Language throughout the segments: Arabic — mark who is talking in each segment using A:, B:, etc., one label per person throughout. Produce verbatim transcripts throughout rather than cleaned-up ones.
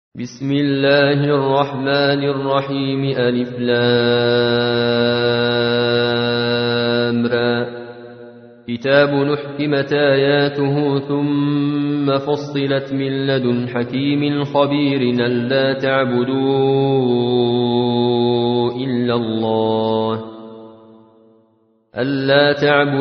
A: بسم الله الرحمن الرحيم ألف لام را كتاب نحكمت آياته ثم فصلت من لدن حكيم خبير ألا تعبدوا إلا الله ألا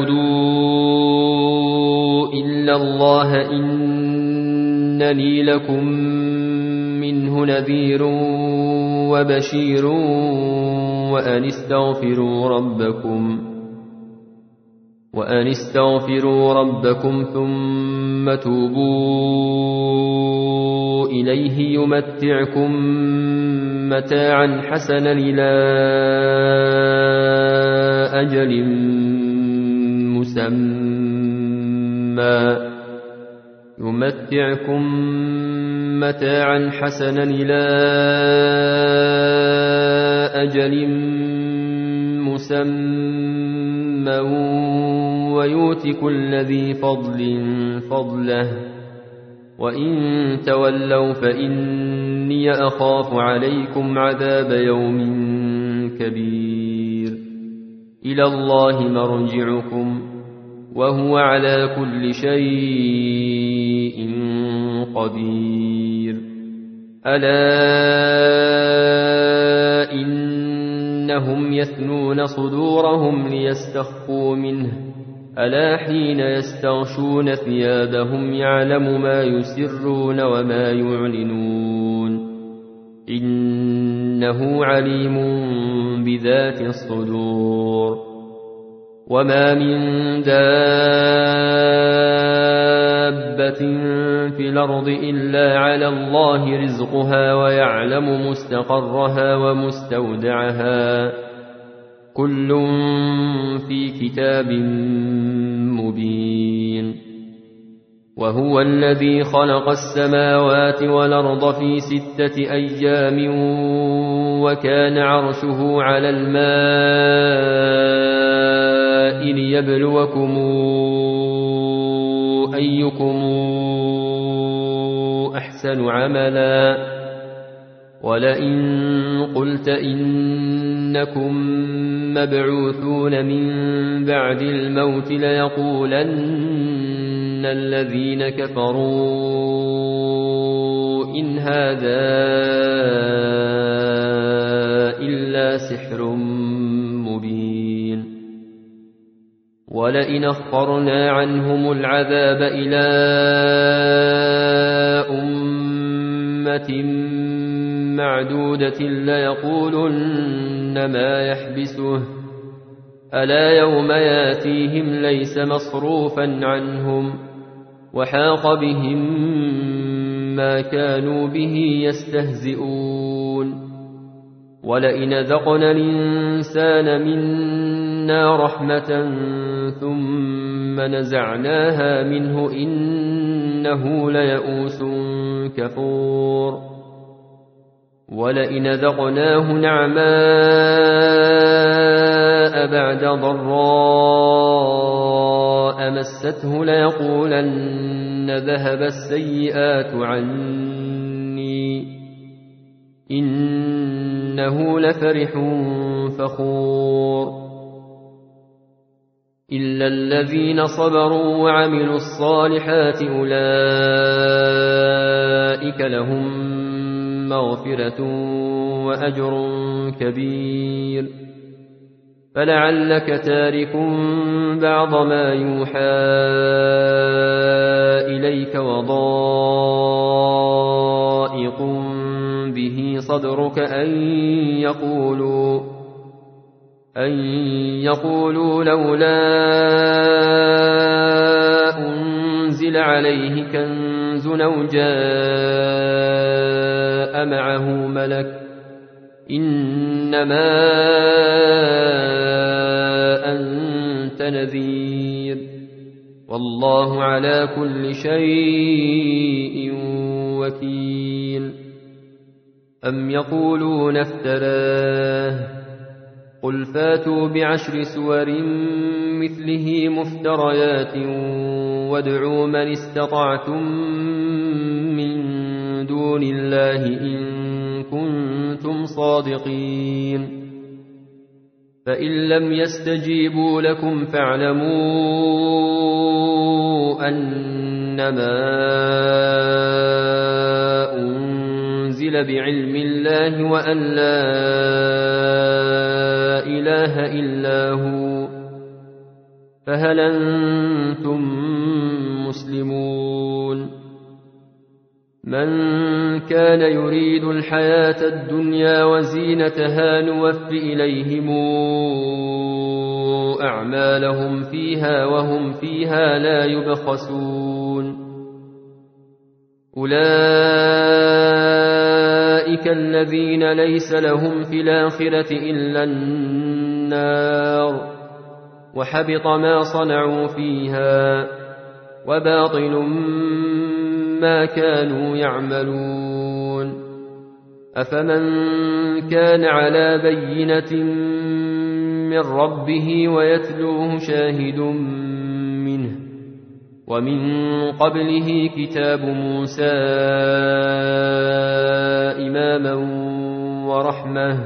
A: تعبدوا إلا الله إنني لكم منه نذير وبشير وأن استغفروا ربكم وأن استغفروا ربكم ثم توبوا إليه يمتعكم متاعا حسنا إلى أجل مسمى يمتعكم متاعا حسنا إلى أجل مسمى ويؤت كل ذي فضل فضله وإن تولوا فإني أخاف عليكم عذاب يوم كبير إلى الله مرجعكم وهو على كل شيء قدير ألا إنهم يثنون صدورهم ليستخفوا منه ألا حين يستغشون ثيابهم يعلم ما يسرون وما يعلنون إنه عليم بذات الصدور وما من دابة في الأرض إلا على الله رزقها ويعلم مستقرها ومستودعها كل في كتاب مبين وهو الذي خلق السماوات والأرض في ستة أيام وكان عرشه على الماء ليبلوكم أيكم أحسن عملا ولئن قلت إنكم مبعوثون من بعد الموت ليقولن الذين كفروا إن هذا إلا سحر مبين ولئن أخرنا عنهم العذاب إلى أمة معدودة ليقولن ما يحبسه ألا يوم ياتيهم ليس مصروفا عنهم وحاق بهم ما كانوا به يستهزئون ولئن ذقنا الإنسان منا رحمة ثم نزعناها منه إنه ليئوس كفور ولئن ذقناه نعماء بعد ضراء مسته ليقولن ذهب السيئات عني إنه لفرح فخور إلا الذين صبروا وعملوا الصالحات أولئك لهم مغفرة وأجر كبير فلعلك تارك بعض ما يوحى إليك وضائق به صدرك أن يقولوا أن يقولوا لولا أنزل عليه كنز أو جاء معه ملك إنما أنت نذير والله على كل شيء وكيل أم يقولون افتراه قل فاتوا بعشر سور مثله مفتريات وادعوا من استطعتم من دون الله الله إن كنتم صادقين فإن لم يستجيبوا لكم فاعلموا أنما أنزل بعلم الله وأن لا إله إلا هو فهل أنتم مسلمون من كان يريد الحياة الدنيا وزينتها نوف إليهم أعمالهم فيها وهم فيها لا يبخسون أولئك الذين ليس لهم في الآخرة إلا النار وحبط ما صنعوا فيها وباطل ما كانوا يعملون أفمن كان على بينة من ربه ويتلوه شاهد منه ومن قبله كتاب موسى إماما ورحمة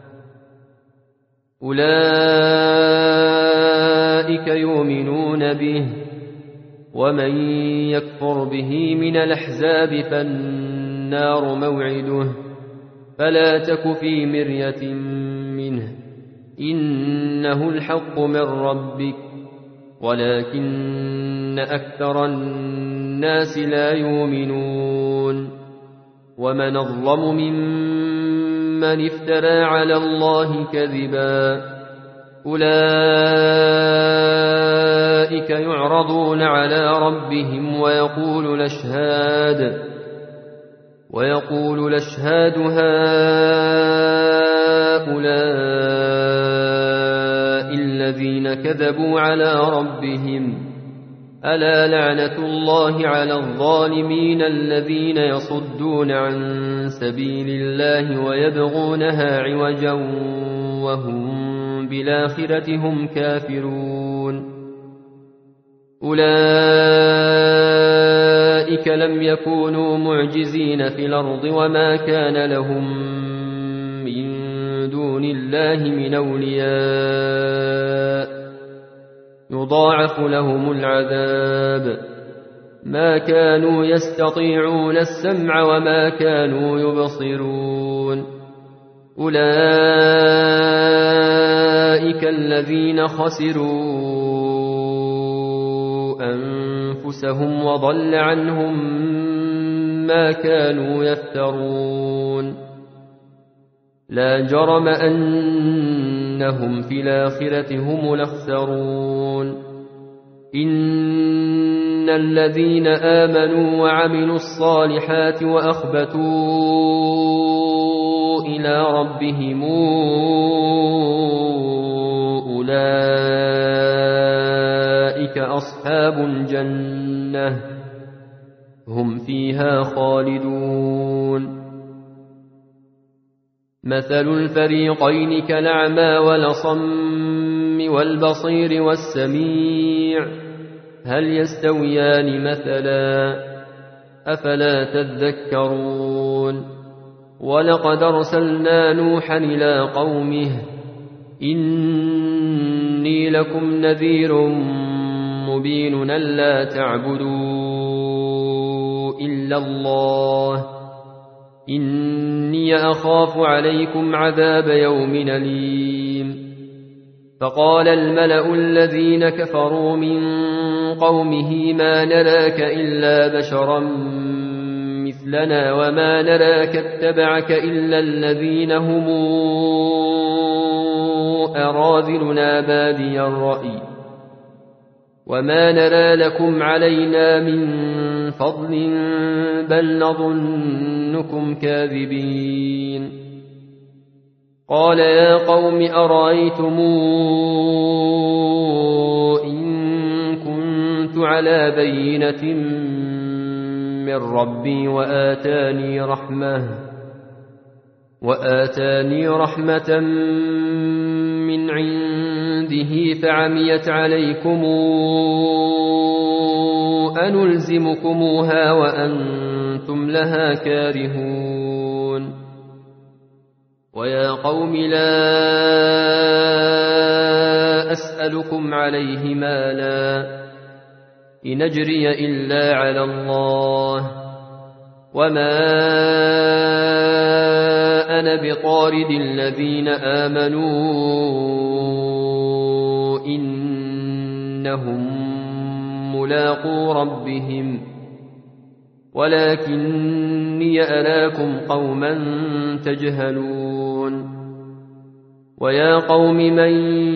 A: أولئك يؤمنون به ومن يكفر به من الأحزاب فالنار موعده فلا تك في مرية منه إنه الحق من ربك ولكن أكثر الناس لا يؤمنون ومن أظلم ممن افترى على الله كذبا أولئك يعرضون على ربهم ويقول الأشهاد ويقول الأشهاد هؤلاء الذين كذبوا على ربهم ألا لعنة الله على الظالمين الذين يصدون عن سبيل الله ويبغونها عوجا وهم بالآخرة هم كافرون أولئك لم يكونوا معجزين في الأرض وما كان لهم من دون الله من أولياء يضاعف لهم العذاب ما كانوا يستطيعون السمع وما كانوا يبصرون أولئك الذين خسروا أنفسهم وضل عنهم ما كانوا يفترون لا جرم أنهم في الآخرة هم الأخسرون إن الذين آمنوا وعملوا الصالحات وأخبتوا إلى ربهم أولئك أصحاب الجنة هم فيها خالدون مثل الفريقين كالأعمى والأصم والبصير والسميع هل يستويان مثلا أفلا تذكرون ولقد أرسلنا نوحا إلى قومه إني لكم نذير مبين ألا تعبدوا إلا الله إني أخاف عليكم عذاب يوم أليم فقال الملأ الذين كفروا من قومه ما نراك إلا بشرا مثلنا وما نراك اتبعك إلا الذين هم أراذلنا بادي الرأي وما نرى لكم علينا من فضل بل نظنكم كاذبين قال يا قوم أرأيتم إن كنت على بينة من ربي وآتاني رحمة وآتاني رحمة من عنده فعميت عليكم أنلزمكموها وأنتم لها كارهون ويا قوم لا أسألكم عليه مالا إن أجري إلا على الله وما أنا بطارد الذين آمنوا إنهم ملاقو ربهم ولكني أراكم قوما تجهلون ويا قوم من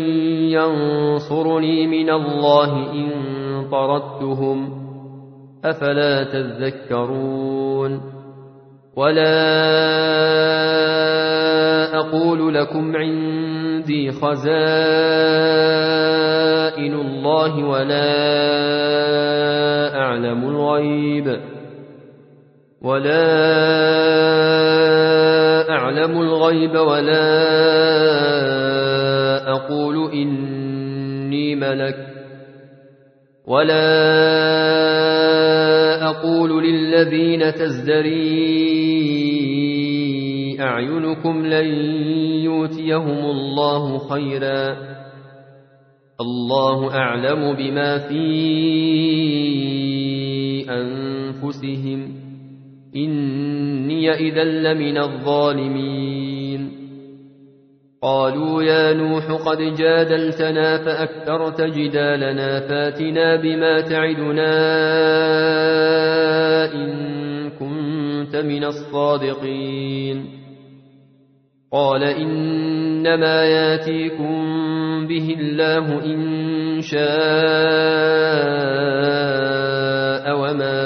A: ينصرني من الله إن طردتهم أفلا تذكرون ولا أقول لكم عندي خزائن الله ولا أعلم الغيب ولا أعلم الغيب ولا أقول إني ملك ولا أقول للذين تزدري أعينكم لن يؤتيهم الله خيرا الله أعلم بما في أنفسهم إني إذا لمن الظالمين قالوا يا نوح قد جادلتنا فأكثرت جدالنا فاتنا بما تعدنا إن كنت من الصادقين قال إنما ياتيكم به الله إن شاء وما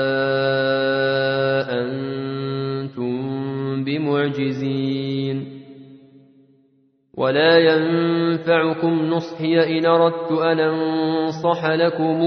A: أنتم بمعجزين ولا ينفعكم نصحي إن أردت أن أنصح لكم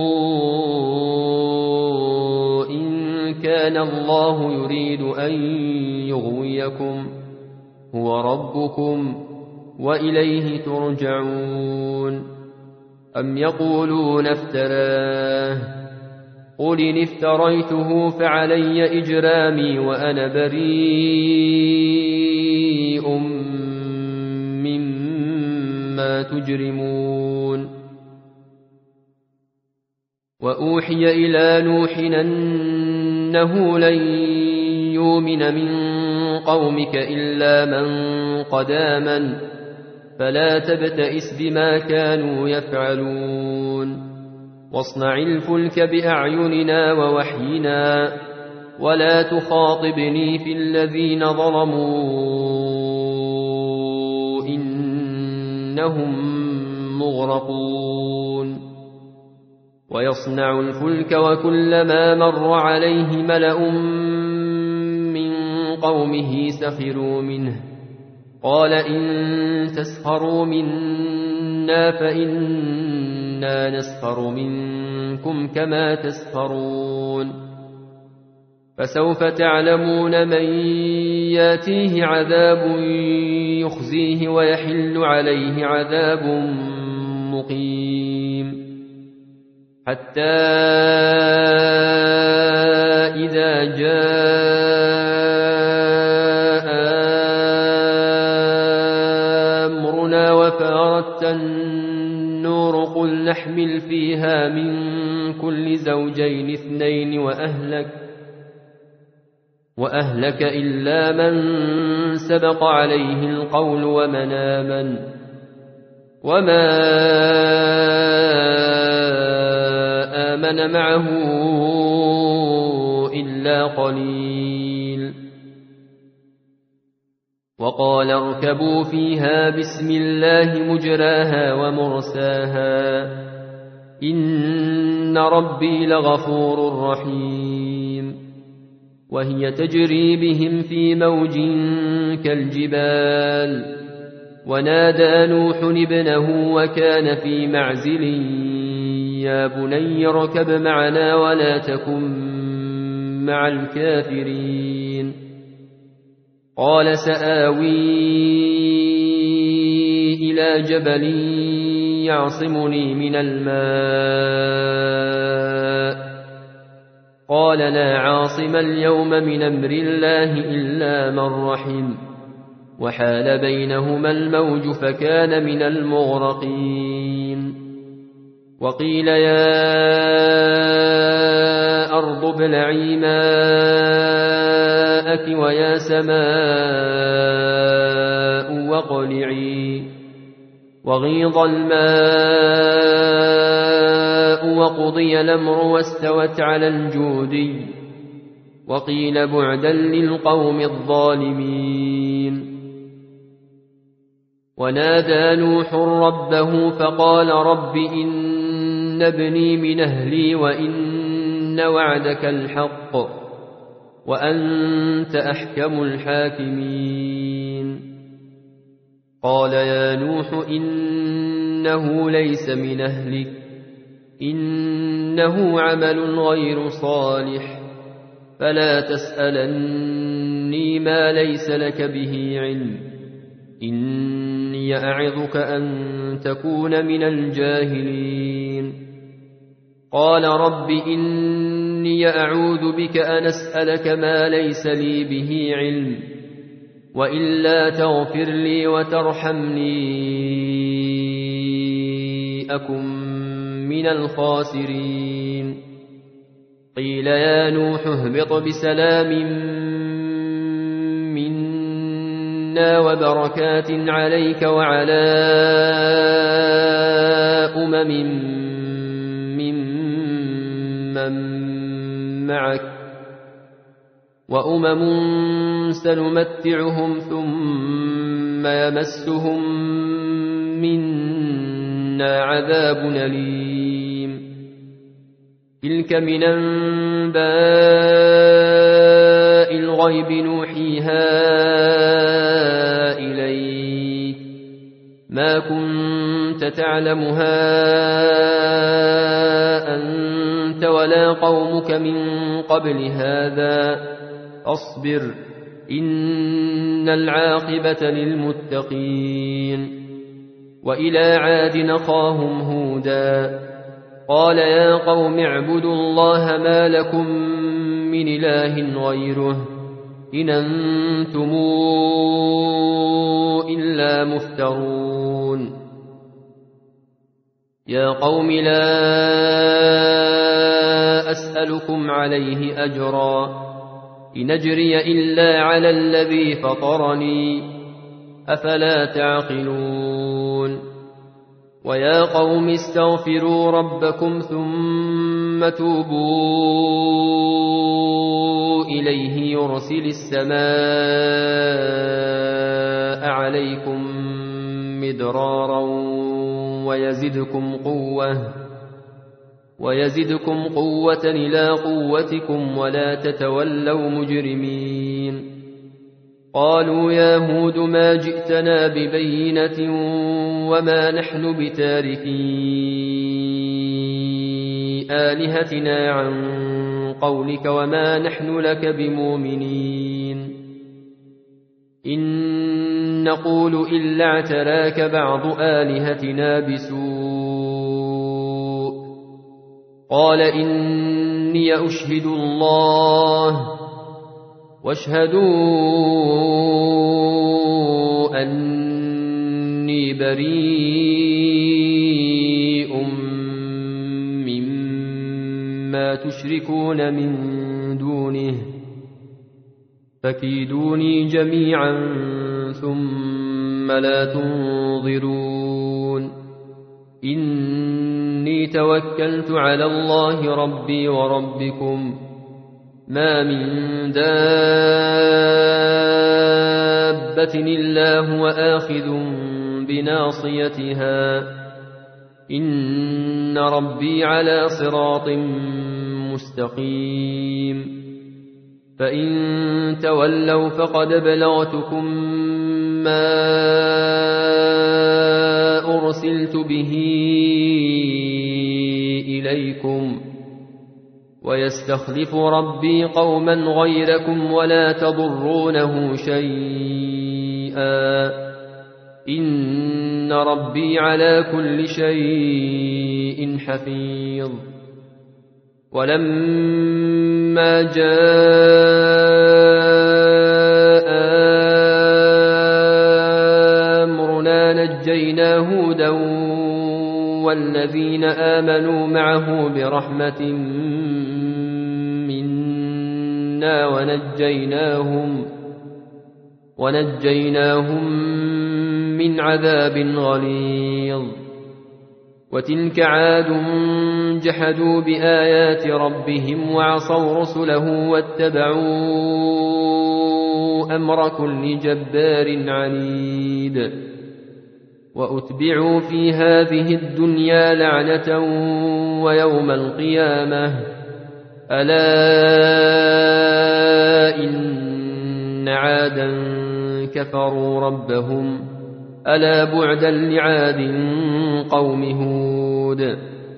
A: إن كان الله يريد أن يغويكم هو ربكم وإليه ترجعون أم يقولون افتراه قل إن افتريته فعلي إجرامي وأنا بريء مما تجرمون وأوحي إلى نوح أنه لن يؤمن من قومك إلا من قد آمن فلا تبتئس بما كانوا يفعلون واصنع الفلك بأعيننا ووحينا ولا تخاطبني في الذين ظلموا إنهم مغرقون ويصنع الفلك وكلما مر عليه ملأ من قومه سخروا منه قال إن تسخروا منا فإنا نسخر منكم كما تسخرون فسوف تعلمون من ياتيه عذاب يخزيه ويحل عليه عذاب مقيم حتى إذا جاء أمرنا وفارت النور قل نحمل فيها من كل زوجين اثنين وأهلك وأهلك إلا من سبق عليه القول ومن آمن وما آمن معه إلا قليل وقال اركبوا فيها بسم الله مجراها ومرساها إن ربي لغفور رحيم وهي تجري بهم في موج كالجبال ونادى نوح ابنه وكان في معزل يا بني اركب معنا ولا تكن مع الكافرين قال سآوي إلى جبل يعصمني من الماء قال لا عاصم اليوم من أمر الله إلا من رحم وحال بينهما الموج فكان من المغرقين وقيل يا أرض ابلعي ماءك ويا سماء واقلعي وغيض الماء وقضي الأمر واستوت على الجودي وقيل بعدا للقوم الظالمين ونادى نوح ربه فقال رب إن ابني من أهلي وإن وعدك الحق وأنت أحكم الحاكمين قال يا نوح إنه ليس من أهلك إنه عمل غير صالح فلا تسألني ما ليس لك به علم إني أعظك أن تكون من الجاهلين قال رب إني أعوذ بك أن أسألك ما ليس لي به علم وإلا تغفر لي وترحمني أكن من الخاسرين قيل يا نوح اهبط بسلام منا وبركات عليك وعلى أمم ممن معك وأمم سنمتعهم ثم يمسهم منا عذاب أليم تلك من أنباء الغيب نوحيها إليك ما كنت تعلمها أنت ولا قومك من قبل هذا أصبر إن العاقبة للمتقين وإلى عاد أخاهم هودا قال يا قوم اعبدوا الله ما لكم من إله غيره إن أنتم إلا مفترون يا قوم لا أسألكم عليه أجرا إن أجري إلا على الذي فطرني أفلا تعقلون ويا قوم استغفروا ربكم ثم توبوا إليه يرسل السماء عليكم مدرارا ويزدكم قوة ويزدكم قوة إلى قوتكم ولا تتولوا مجرمين قالوا يا هود ما جئتنا ببينة وما نحن بتاركي آلهتنا عن قولك وما نحن لك بمؤمنين إن نقول إلا اعتراك بعض آلهتنا بسوء قال إني أشهد الله واشهدوا أني بريء مما تشركون من دونه فكيدوني جميعا ثم لا تنظرون إني توكلت على الله ربي وربكم ما من دابة إلا هو آخذ بناصيتها إن ربي على صراط مستقيم فإن تولوا فقد بلغتكم ما أرسلت به إليكم ويستخلف ربي قوما غيركم ولا تضرونه شيئا إن ربي على كل شيء حفيظ ولما جاء أمرنا نجينا هودا والذين آمنوا معه برحمة منا ونجيناهم ونجيناهم من عذاب غليظ. وتلك عاد جحدوا بآيات ربهم وعصوا رسله واتبعوا أمر كل جبار عنيد. وأتبعوا في هذه الدنيا لعنة ويوم القيامة ألا إن عادا كفروا ربهم ألا بعدا لعاد قوم هود.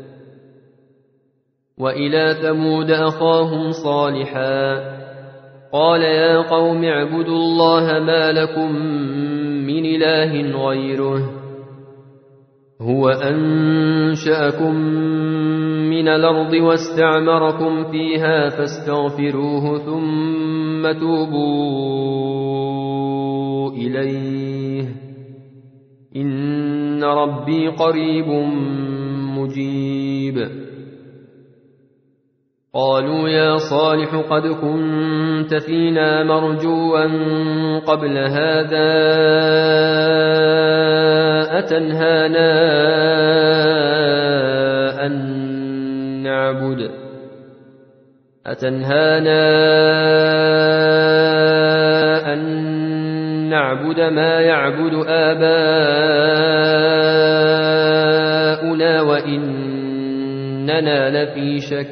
A: وإلى ثمود أخاهم صالحا قال يا قوم اعبدوا الله ما لكم من إله غيره هو أنشأكم من الأرض واستعمركم فيها فاستغفروه ثم توبوا إليه إن ربي قريب مجيب. قالوا يا صالح قد كنت فينا مرجوا قبل هذا أتنهانا أن نعبد أتنهانا أن نعبد ما يعبد آباؤنا وإننا لفي شك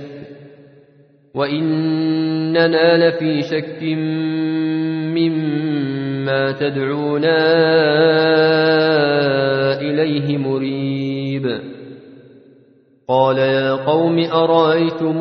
A: وإننا لفي شك مما تدعونا إليه مريب. قال يا قوم أرأيتم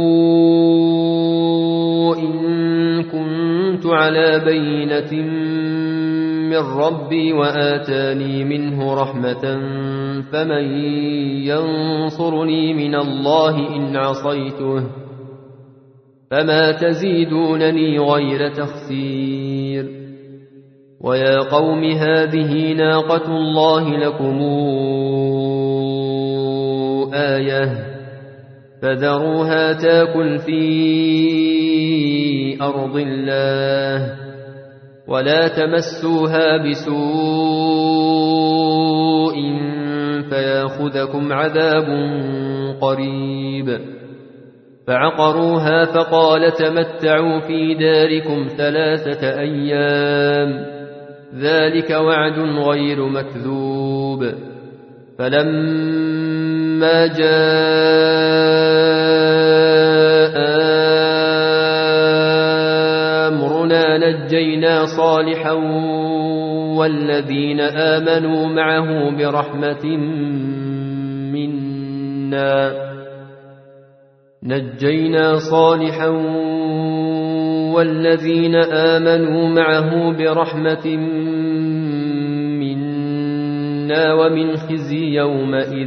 A: إن كنت على بينة من ربي وآتاني منه رحمة فمن ينصرني من الله إن عصيته فما تزيدونني غير تخسير. ويا قوم هذه ناقة الله لكم آية فذروها تاكل في أرض الله ولا تمسوها بسوء فياخذكم عذاب قريب. فعقروها فقال تمتعوا في داركم ثلاثة أيام ذلك وعد غير مكذوب. فلما جاء أمرنا نجينا صالحا والذين آمنوا معه برحمة منا نجينا صالحا والذين آمنوا معه برحمة منا ومن خزي يومئذ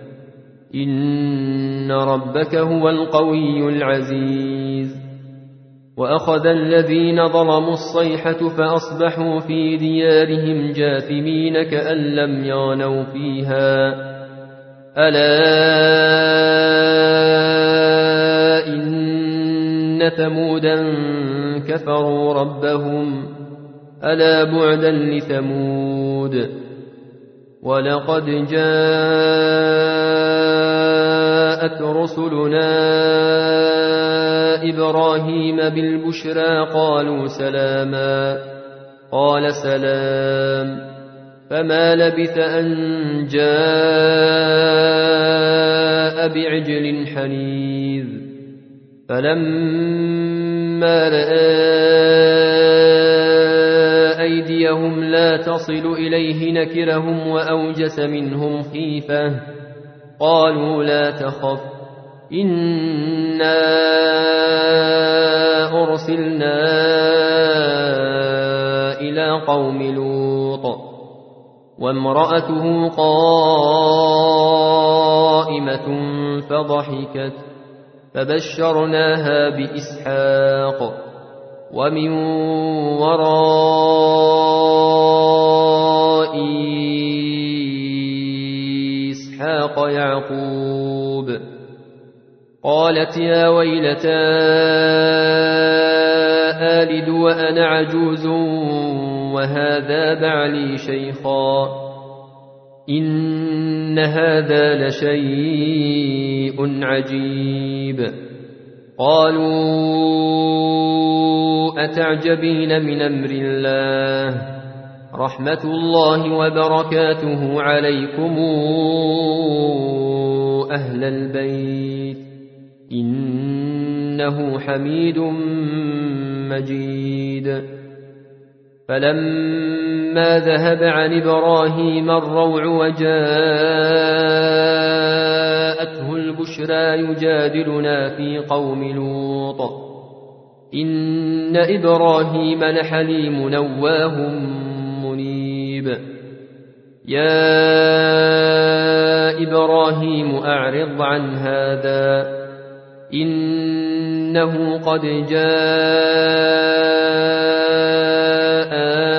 A: إن ربك هو القوي العزيز. وأخذ الذين ظلموا الصيحة فأصبحوا في ديارهم جاثمين كأن لم يغنوا فيها ألا إن ثمودا كفروا ربهم ألا بعدا لثمود. ولقد جاءت رسلنا إبراهيم بالبشرى قالوا سلاما قال سلام فما لبث أن جاء بعجل حنيذ. فلما رأى أيديهم لا تصل إليه نكرهم وأوجس منهم خيفة قالوا لا تخف إنا أرسلنا إلى قوم لوط وامرأته قائمة فضحكت فبشرناها بإسحاق ومن وراء إسحاق يعقوب. قالت يا ويلتى آلد وأنا عجوز وهذا بعلي شيخا إن هذا لشيء عجيب. قالوا أتعجبين من أمر الله رحمة الله وبركاته عليكم أهل البيت إنه حميد مجيد. فلما ذهب عن إبراهيم الروع وجاءته البشرى يجادلنا في قوم لوط إن إبراهيم لحليم نواه منيب. يا إبراهيم أعرض عن هذا إنه قد جاء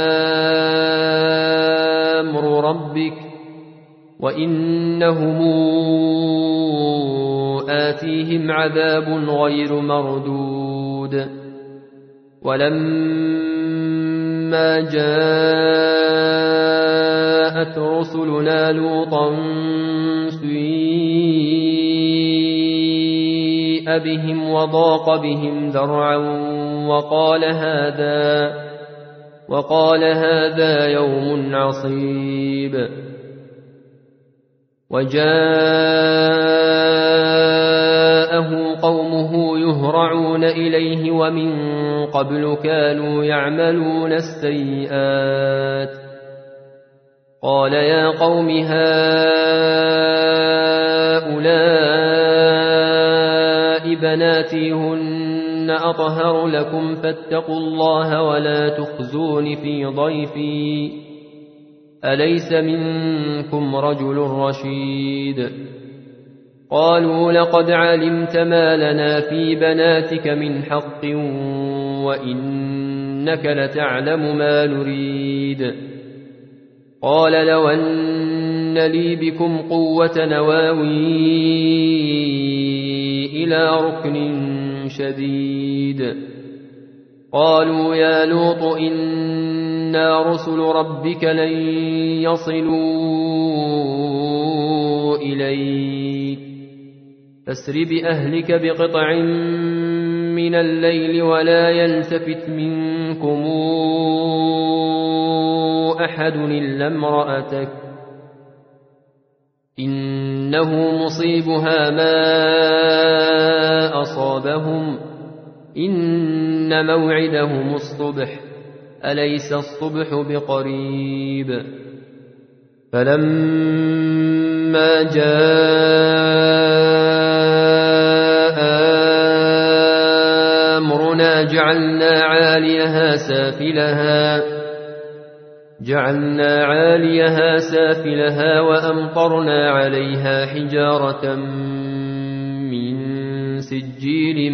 A: أمر ربك وإنهم آتيهم عذاب غير مردود. ولما جاءت رسلنا لوطا سيء بهم وضاق بهم ذرعا وقال هذا وقال هذا يوم عصيب. وجاءه قومه يهرعون إليه ومن قبل كانوا يعملون السيئات. قال يا قوم هؤلاء بناتي هن أطهر لكم فاتقوا الله ولا تخزون في ضيفي أليس منكم رجل رشيد. قالوا لقد علمت ما لنا في بناتك من حق وإنك لتعلم ما نريد. قال لو أن لي بكم قوة نواوي إلى ركن شديد. قالوا يا لوط إنا رسل ربك لن يصلوا إليك فاسر بأهلك بقطع من الليل ولا يلتفت منكم أحد إلا امرأتك إنه مصيبها ما أصابهم إن موعدهم الصبح أليس الصبح بقريب. فلما جاء أمرنا جعلنا عاليها سافلها جعلنا عاليها سافلها وأمطرنا عليها حجارة من سجيل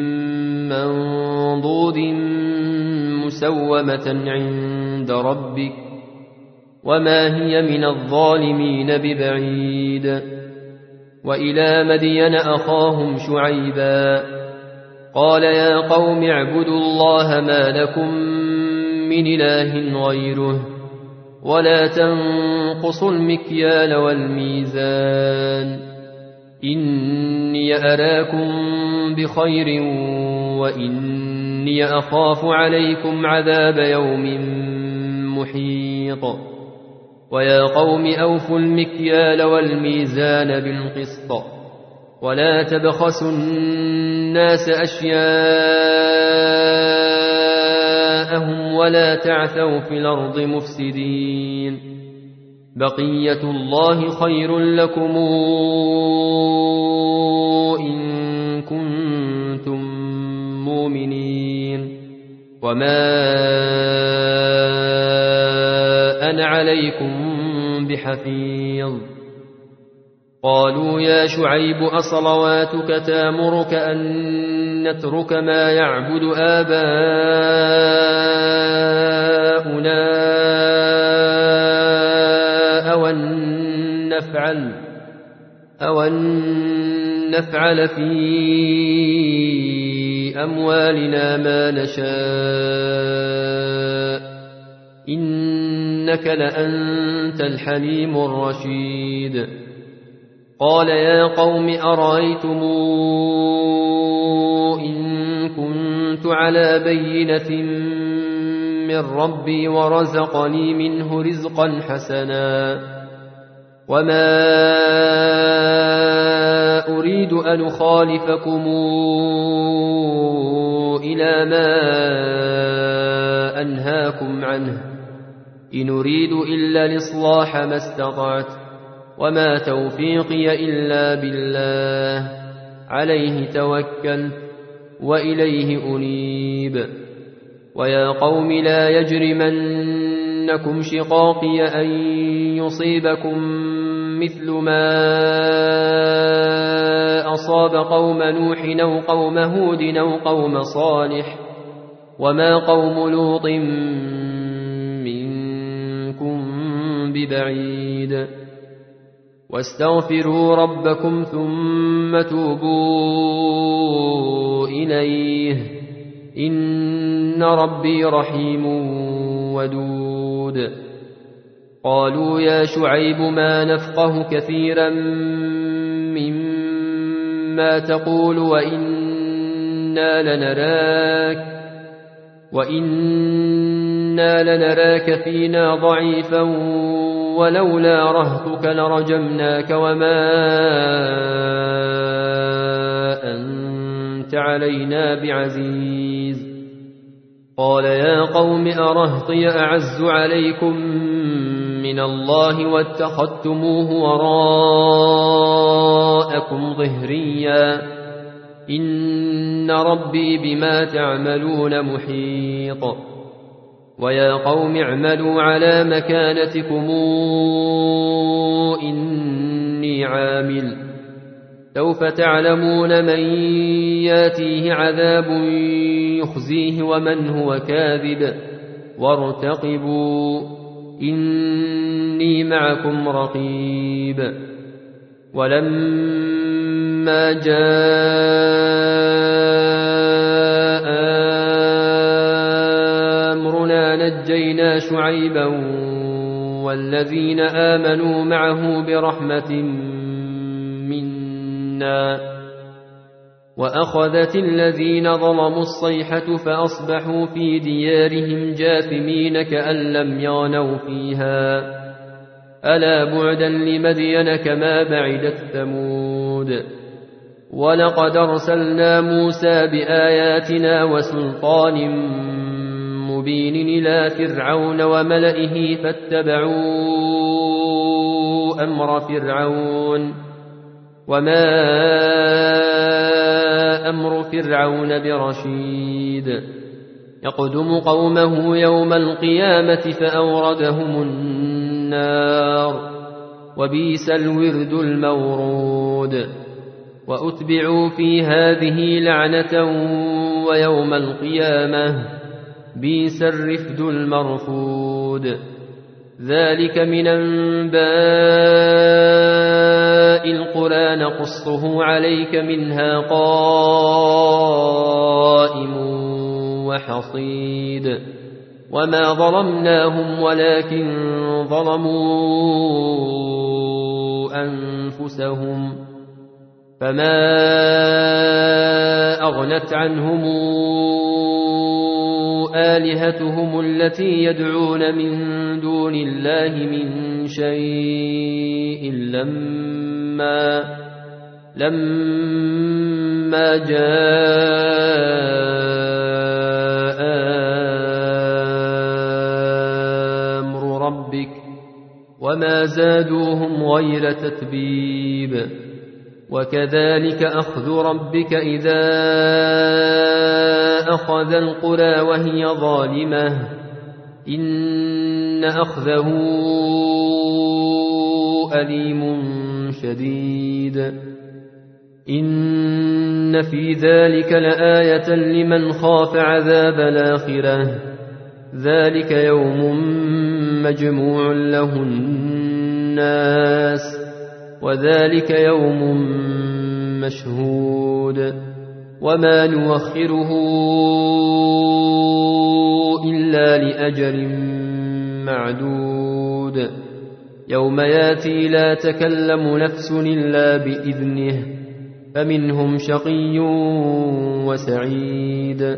A: منضود مسومة عند ربك وما هي من الظالمين ببعيد. وإلى مدين أخاهم شعيبا قال يا قوم اعبدوا الله ما لكم من إله غيره ولا تنقصوا المكيال والميزان إني أراكم بخير وإني أخاف عليكم عذاب يوم محيط. ويا قوم أوفوا المكيال والميزان بالقسط ولا تبخسوا الناس أشياءهم ولا تعثوا في الأرض مفسدين بقية الله خير لكم إن كنتم مؤمنين وما أنا عليكم بحفيظ. قالوا يا شعيب أصلواتك تامرك أن نترك ما يعبد آباؤنا أو أن نفعل, أو أن نفعل في أموالنا ما نشاء إنك لأنت الحليم الرشيد. قال يا قوم أرأيتم إن كنت على بينة من ربي ورزقني منه رزقا حسنا وما أريد أن أخالفكم إلى ما أنهاكم عنه إن أريد إلا الإصلاح ما استطعت وما توفيقي إلا بالله عليه توكلت وإليه أنيب. ويا قوم لا يجرمنكم شقاقي أن يصيبكم مثل ما أصاب قوم نوح أو قوم هود أو قوم صالح وما قوم لوط منكم ببعيد. واستغفروا ربكم ثم توبوا إليه إن ربي رحيم ودود. قالوا يا شعيب ما نفقه كثيرا مما تقول وإنا لنراك, وإنا لنراك فينا ضعيفا ولولا رهتك لرجمناك وما أنت علينا بعزيز. قال يا قوم أرهطي أعز عليكم من الله واتخذتموه وراءكم ظهريا إن ربي بما تعملون محيط. ويا قوم اعملوا على مكانتكم إني عامل سوف تعلمون من ياتيه عذاب يخزيه ومن هو كاذب وارتقبوا إني معكم رقيب. ولما جاء أمرنا نجينا شعيبا والذين آمنوا معه برحمة منا وأخذت الذين ظلموا الصيحة فأصبحوا في ديارهم جاثمين كأن لم يغنوا فيها ألا بعدا لمدين كما بعدت ثمود. ولقد أرسلنا موسى بآياتنا وسلطان مبين إلى فرعون وملئه فاتبعوا أمر فرعون وما أمر فرعون برشيد. يقدم قومه يوم القيامة فأوردهم النار وبئس الورد المورود. وأتبعوا في هذه لعنة ويوم القيامة بئس الرفد المرفود. ذلك من أنباء القرى نقصه عليك منها قائم وحصيد. وما ظلمناهم ولكن ظلموا أنفسهم فما أغنت عنهم آلهتهم التي يدعون من دون الله من شيء لما لما جاء أمر ربك وما زادوهم غير تتبيب. وكذلك أخذ ربك إذا أخذ القرى وهي ظالمة إن أخذه أليم شديد إن في ذلك لآية لمن خاف عذاب الآخرة ذلك يوم مجموع له الناس وذلك يوم مشهود وما نوخره إلا لأجل معدود يوم ياتي لا تكلم نفس إلا بإذنه فمنهم شقي وسعيد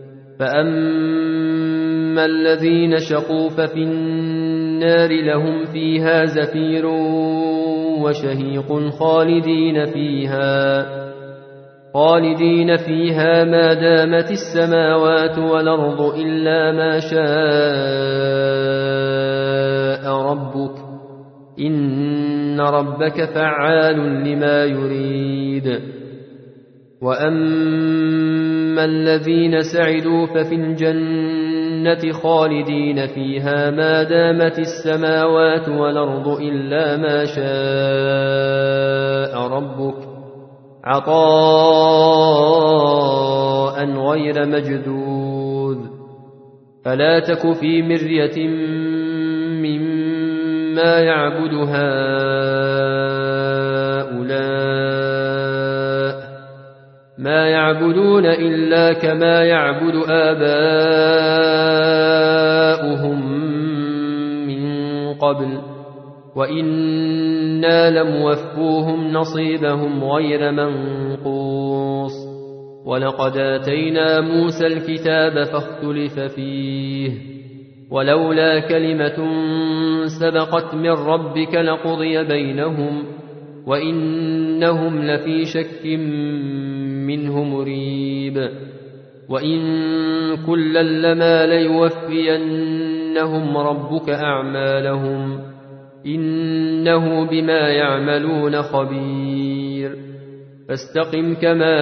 A: فأما الذين شقوا ففي النار لهم فيها زفير وشهيق خالدين فيها خالدين فيها ما دامت السماوات والأرض إلا ما شاء ربك إن ربك فعال لما يريد وأما الذين سعدوا ففي الجنة خالدين فيها ما دامت السماوات والأرض إلا ما شاء ربك عطاء غير مجدود فلا تك في مرية مما يعبد هؤلاء ما يعبدون إلا كما يعبد آباؤهم من قبل وإنا لموفوهم نصيبهم غير منقوص ولقد آتينا موسى الكتاب فاختلف فيه ولولا كلمة سبقت من ربك لقضي بينهم وإنهم لفي شك منه مريب وإن كلا لما ليوفينهم ربك أعمالهم إنه بما يعملون خبير فاستقم كما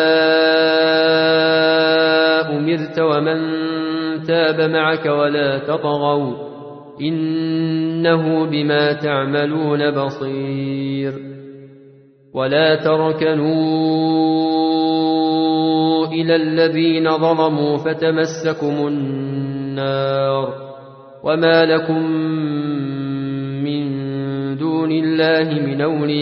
A: أمرت ومن تاب معك ولا تطغوا إنه بما تعملون بصير ولا تركنوا إلى الذين ظلموا فتمسكم النار وما لكم من دون الله من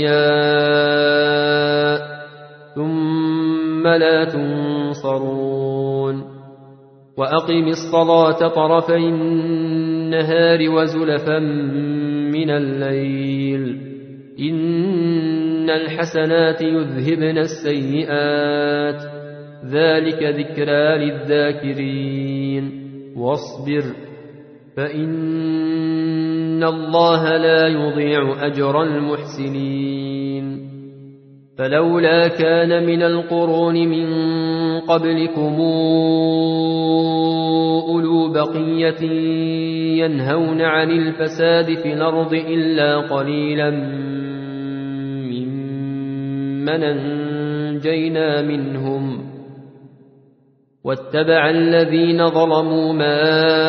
A: أولياء ثم لا تنصرون وأقم الصلاة طرفي النهار وزلفا من الليل إن الحسنات يذهبن السيئات ذلك ذكرى للذاكرين واصبر فإن الله لا يضيع أجر المحسنين فلولا كان من القرون من قبلكم أولو بقية ينهون عن الفساد في الأرض إلا قليلا ممن أنجينا منهم واتبع الذين ظلموا ما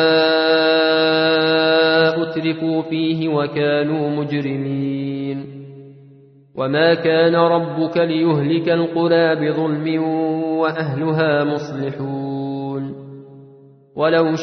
A: أترفوا فيه وكانوا مجرمين وما كان ربك ليهلك القرى بظلم وأهلها مصلحون ولو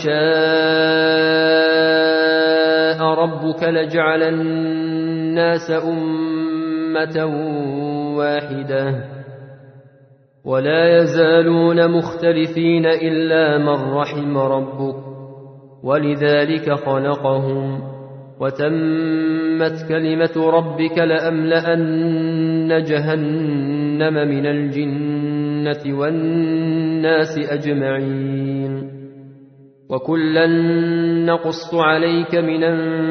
A: شاء ربك لجعل الناس أمة واحدة ولا يزالون مختلفين إلا من رحم ربك ولذلك خلقهم وتمت كلمة ربك لأملأن جهنم من الجنة والناس أجمعين وكلا نقص عليك من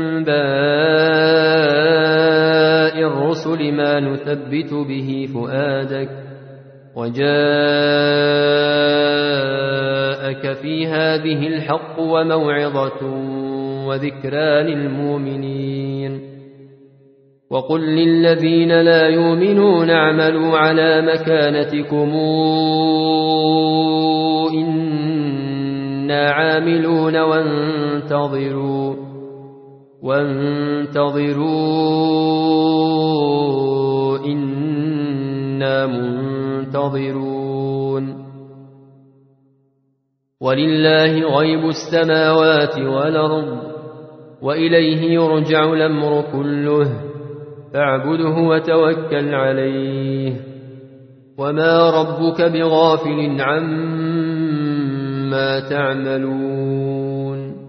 A: أنباء الرسل ما نثبت به فؤادك وجاءك في هذه الحق وموعظة وذكرى للمؤمنين وقل للذين لا يؤمنون اعملوا على مكانتكم إنا عاملون وانتظروا وانتظروا إنا منتظرون ولله غيب السماوات والأرض وإليه يرجع الأمر كله فاعبده وتوكل عليه وما ربك بغافل عما تعملون